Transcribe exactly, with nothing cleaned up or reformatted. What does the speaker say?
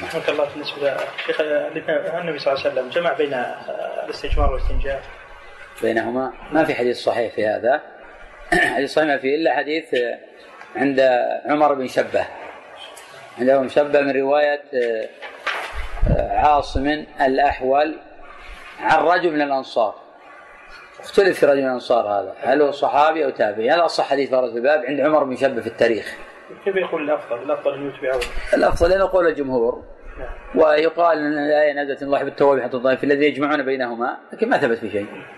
رحمك الله. بالنسبة لشيخ النبي صلى الله عليه وسلم جمع بين الاستجمار والاستنجاء بينهما، ما في حديث صحيح في هذا. حديث صحيح ما فيه إلا حديث عند عمر بن شبه، عنده مشبه من رواية عاصم الأحول عن رجل من الأنصار. اختلف في رجل من الأنصار هذا هل هو صحابي أو تابعي. هذا أصح حديث ورد في الباب عند عمر بن شبه في التاريخ. كيف يقول الأفضل؟ الأفضل أن يتبعه. الأفضل أن يقول الجمهور، ويقال أن الآية نزلت الله بالتوابع حتى الضعيف الذي يجمعون بينهما، لكن ما ثبت في شيء.